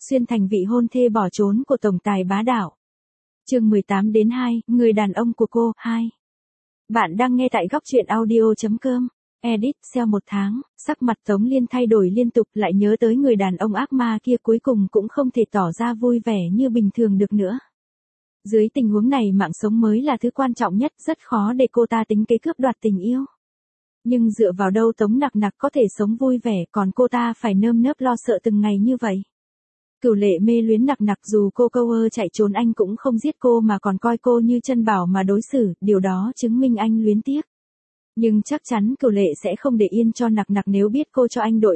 xuyên thành vị hôn thê bỏ trốn của tổng tài bá đạo. Chương 18-2, người đàn ông của cô, 2. Bạn đang nghe tại góc truyện audio.com. Edit, sau 1 tháng, sắc mặt Tống Liên thay đổi liên tục, lại nhớ tới người đàn ông ác ma kia, cuối cùng cũng không thể tỏ ra vui vẻ như bình thường được nữa. Dưới tình huống này mạng sống mới là thứ quan trọng nhất, rất khó để cô ta tính kế cướp đoạt tình yêu. Nhưng dựa vào đâu Tống Nặc Nặc có thể sống vui vẻ, còn cô ta phải nơm nớp lo sợ từng ngày như vậy. Cửu Lệ mê luyến Nặc Nặc, dù cô câu ơ chạy trốn anh cũng không giết cô mà còn coi cô như chân bảo mà đối xử, điều đó chứng minh anh luyến tiếc. Nhưng chắc chắn Cửu Lệ sẽ không để yên cho Nặc Nặc nếu biết cô cho anh đội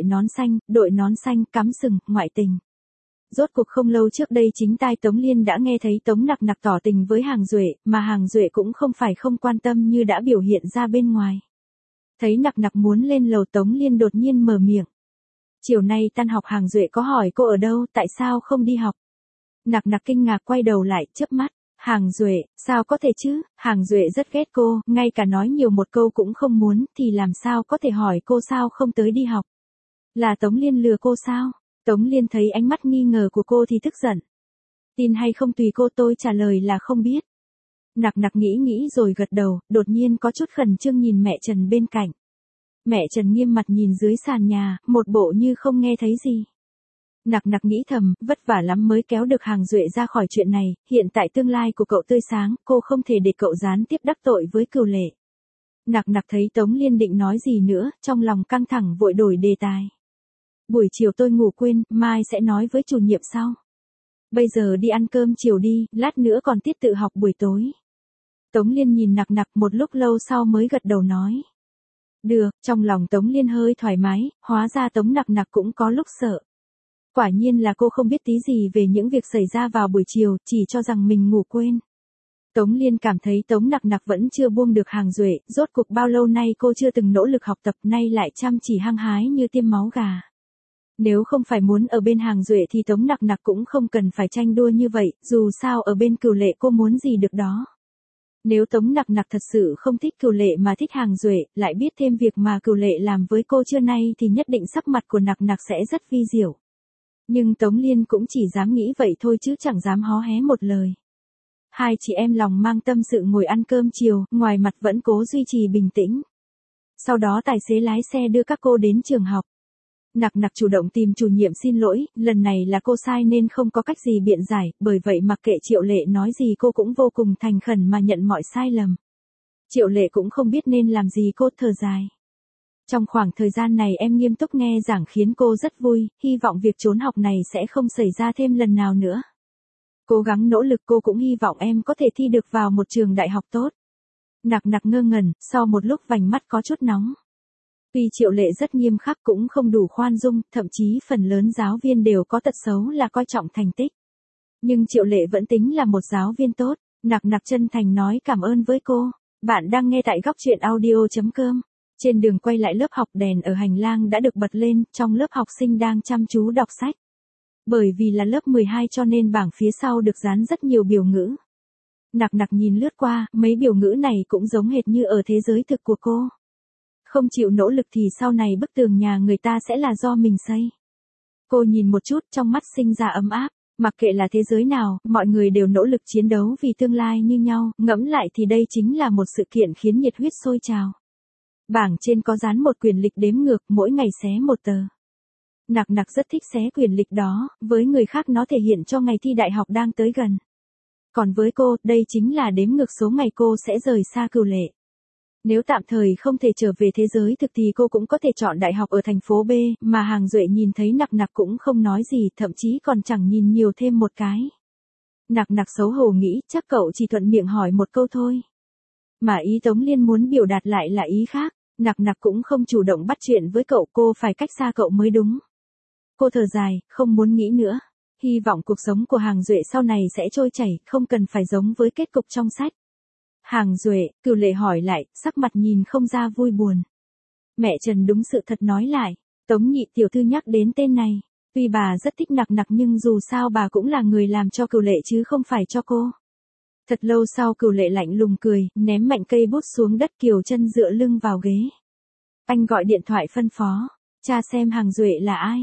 nón xanh, cắm sừng, ngoại tình. Rốt cuộc không lâu trước đây chính tai Tống Liên đã nghe thấy Tống Nặc Nặc tỏ tình với Hàng Duệ, mà Hàng Duệ cũng không phải không quan tâm như đã biểu hiện ra bên ngoài. Thấy Nặc Nặc muốn lên lầu, Tống Liên đột nhiên mở miệng. Chiều nay tan học Hàng Duệ có hỏi cô ở đâu, tại sao không đi học? Nặc Nặc kinh ngạc quay đầu lại, chớp mắt. Hàng Duệ, sao có thể chứ, Hàng Duệ rất ghét cô, ngay cả nói nhiều một câu cũng không muốn, thì làm sao có thể hỏi cô sao không tới đi học? Là Tống Liên lừa cô sao? Tống Liên thấy ánh mắt nghi ngờ của cô thì tức giận. Tin hay không tùy cô, tôi trả lời là không biết. Nặc Nặc nghĩ rồi gật đầu, đột nhiên có chút khẩn trương nhìn mẹ Trần bên cạnh. Mẹ Trần nghiêm mặt nhìn dưới sàn nhà, một bộ như không nghe thấy gì. Nặc Nặc nghĩ thầm, vất vả lắm mới kéo được Hàng Duệ ra khỏi chuyện này, hiện tại tương lai của cậu tươi sáng, cô không thể để cậu gián tiếp đắc tội với Cửu Lệ. Nặc Nặc thấy Tống Liên định nói gì nữa, trong lòng căng thẳng vội đổi đề tài. Buổi chiều tôi ngủ quên, mai sẽ nói với chủ nhiệm sau. Bây giờ đi ăn cơm chiều đi, lát nữa còn tiết tự học buổi tối. Tống Liên nhìn Nặc Nặc một lúc lâu sau mới gật đầu nói. Được, trong lòng Tống Liên hơi thoải mái, hóa ra Tống Nặc Nặc cũng có lúc sợ. Quả nhiên là cô không biết tí gì về những việc xảy ra vào buổi chiều, chỉ cho rằng mình ngủ quên. Tống Liên cảm thấy Tống Nặc Nặc vẫn chưa buông được Hàng Duệ, rốt cuộc bao lâu nay cô chưa từng nỗ lực học tập, nay lại chăm chỉ hăng hái như tiêm máu gà. Nếu không phải muốn ở bên Hàng Duệ thì Tống Nặc Nặc cũng không cần phải tranh đua như vậy, dù sao ở bên Cửu Lệ cô muốn gì được đó. Nếu Tống Nặc Nặc thật sự không thích Cửu Lệ mà thích Hàng Duệ, lại biết thêm việc mà Cửu Lệ làm với cô trưa nay thì nhất định sắc mặt của Nặc Nặc sẽ rất vi diệu. Nhưng Tống Liên cũng chỉ dám nghĩ vậy thôi chứ chẳng dám hó hé một lời. Hai chị em lòng mang tâm sự ngồi ăn cơm chiều, ngoài mặt vẫn cố duy trì bình tĩnh. Sau đó tài xế lái xe đưa các cô đến trường học. Nặc Nặc chủ động tìm chủ nhiệm xin lỗi, lần này là cô sai nên không có cách gì biện giải, bởi vậy mặc kệ Triệu Lệ nói gì cô cũng vô cùng thành khẩn mà nhận mọi sai lầm. Triệu Lệ cũng không biết nên làm gì, cô thở dài. Trong khoảng thời gian này em nghiêm túc nghe giảng khiến cô rất vui, hy vọng việc trốn học này sẽ không xảy ra thêm lần nào nữa. Cố gắng nỗ lực, cô cũng hy vọng em có thể thi được vào một trường đại học tốt. Nặc Nặc ngơ ngẩn, sau một lúc vành mắt có chút nóng. Tuy Triệu Lệ rất nghiêm khắc cũng không đủ khoan dung, thậm chí phần lớn giáo viên đều có tật xấu là coi trọng thành tích. Nhưng Triệu Lệ vẫn tính là một giáo viên tốt, Nặc Nặc chân thành nói cảm ơn với cô. Bạn đang nghe tại góc truyện audio.com. Trên đường quay lại lớp học, đèn ở hành lang đã được bật lên, trong lớp học sinh đang chăm chú đọc sách. Bởi vì là lớp 12 cho nên bảng phía sau được dán rất nhiều biểu ngữ. Nặc Nặc nhìn lướt qua, mấy biểu ngữ này cũng giống hệt như ở thế giới thực của cô. Không chịu nỗ lực thì sau này bức tường nhà người ta sẽ là do mình xây. Cô nhìn một chút, trong mắt sinh ra ấm áp. Mặc kệ là thế giới nào, mọi người đều nỗ lực chiến đấu vì tương lai như nhau, ngẫm lại thì đây chính là một sự kiện khiến nhiệt huyết sôi trào. Bảng trên có dán một quyển lịch đếm ngược, mỗi ngày xé một tờ. Nặc Nặc rất thích xé quyển lịch đó, với người khác nó thể hiện cho ngày thi đại học đang tới gần. Còn với cô, đây chính là đếm ngược số ngày cô sẽ rời xa Cửu Lệ. Nếu tạm thời không thể trở về thế giới thực thì cô cũng có thể chọn đại học ở thành phố B, mà Hàng Duệ nhìn thấy Nặc Nặc cũng không nói gì, thậm chí còn chẳng nhìn nhiều thêm một cái. Nặc Nặc xấu hổ nghĩ, chắc cậu chỉ thuận miệng hỏi một câu thôi. Mà ý Tống Liên muốn biểu đạt lại là ý khác, Nặc Nặc cũng không chủ động bắt chuyện với cậu, cô phải cách xa cậu mới đúng. Cô thở dài, không muốn nghĩ nữa. Hy vọng cuộc sống của Hàng Duệ sau này sẽ trôi chảy, không cần phải giống với kết cục trong sách. Hàng Duệ, Cửu Lệ hỏi lại, sắc mặt nhìn không ra vui buồn. Mẹ Trần đúng sự thật nói lại, Tống nhị tiểu thư nhắc đến tên này. Tuy bà rất thích Nặc Nặc nhưng dù sao bà cũng là người làm cho Cửu Lệ chứ không phải cho cô. Thật lâu sau Cửu Lệ lạnh lùng cười, ném mạnh cây bút xuống đất, kiều chân dựa lưng vào ghế. Anh gọi điện thoại phân phó, tra xem Hàng Duệ là ai.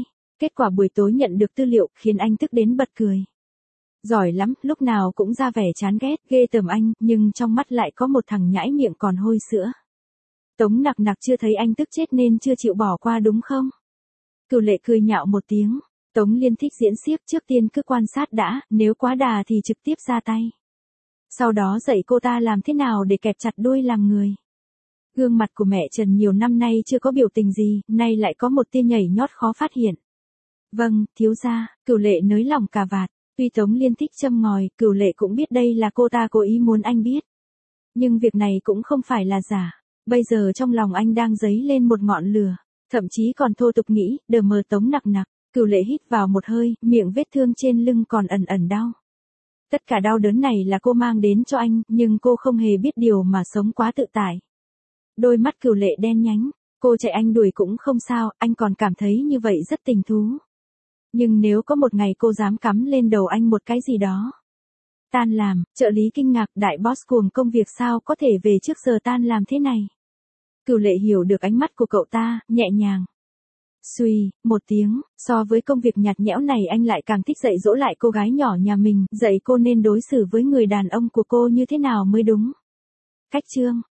Kết quả buổi tối nhận được tư liệu khiến anh tức đến bật cười. Giỏi lắm, lúc nào cũng ra vẻ chán ghét, ghê tởm anh, nhưng trong mắt lại có một thằng nhãi miệng còn hôi sữa. Tống Nặc Nặc chưa thấy anh tức chết nên chưa chịu bỏ qua đúng không? Cửu Lệ cười nhạo một tiếng. Tống Liên thích diễn xiếc, trước tiên cứ quan sát đã, nếu quá đà thì trực tiếp ra tay. Sau đó dạy cô ta làm thế nào để kẹp chặt đuôi làm người. Gương mặt của mẹ Trần nhiều năm nay chưa có biểu tình gì, nay lại có một tia nhảy nhót khó phát hiện. Vâng, thiếu gia, Cửu Lệ nới lỏng cà vạt. Tuy Tống Liên thích châm ngòi, Cửu Lệ cũng biết đây là cô ta cố ý muốn anh biết. Nhưng việc này cũng không phải là giả. Bây giờ trong lòng anh đang dấy lên một ngọn lửa. Thậm chí còn thô tục nghĩ, đờ mờ Tống Nặc Nặc. Cửu Lệ hít vào một hơi, miệng vết thương trên lưng còn ẩn ẩn đau. Tất cả đau đớn này là cô mang đến cho anh, nhưng cô không hề biết điều mà sống quá tự tại. Đôi mắt Cửu Lệ đen nhánh, cô chạy anh đuổi cũng không sao, anh còn cảm thấy như vậy rất tình thú. Nhưng nếu có một ngày cô dám cắm lên đầu anh một cái gì đó. Tan làm, trợ lý kinh ngạc, đại boss cuồng công việc sao có thể về trước giờ tan làm thế này. Cửu Lệ hiểu được ánh mắt của cậu ta, nhẹ nhàng. Xuy, một tiếng, so với công việc nhạt nhẽo này anh lại càng thích dạy dỗ lại cô gái nhỏ nhà mình, dạy cô nên đối xử với người đàn ông của cô như thế nào mới đúng. Cách chương.